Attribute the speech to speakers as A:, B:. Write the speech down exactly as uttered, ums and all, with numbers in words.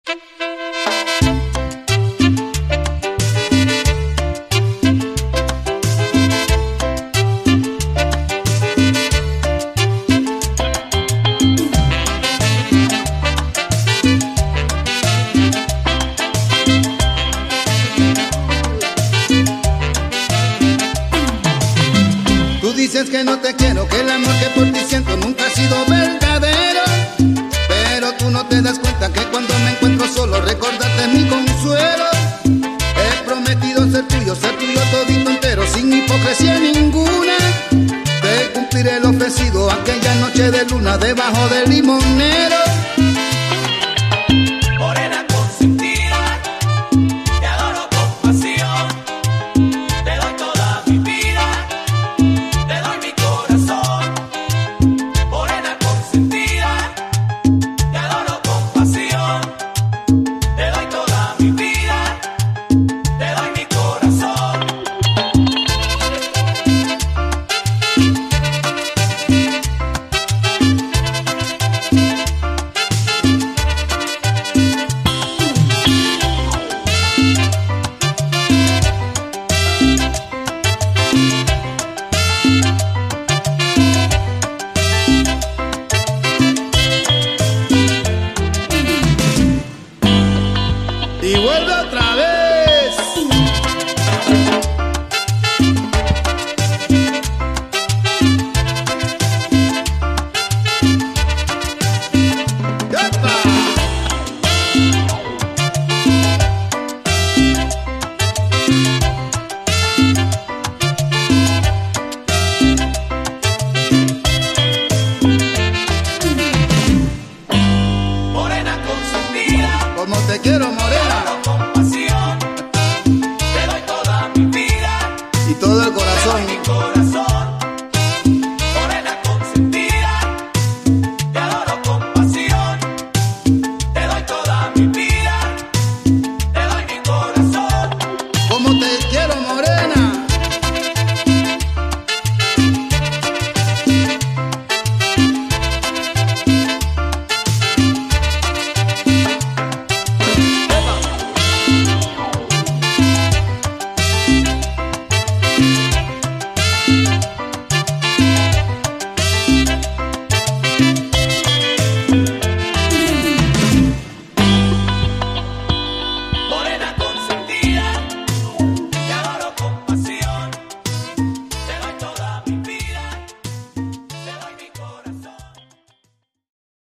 A: Dices que no te quiero, que el amor que por ti siento nunca ha sido verdadero, pero tú no te das cuenta que cuando me encuentro solo recordarte mi consuelo. He prometido ser tuyo, ser tuyo todito entero, sin hipocresía ninguna. Te cumpliré lo ofrecido aquella noche de luna debajo del limonero. Y vuelve otra vez. ¡Yapa! Morena consentida, como te quiero, morena.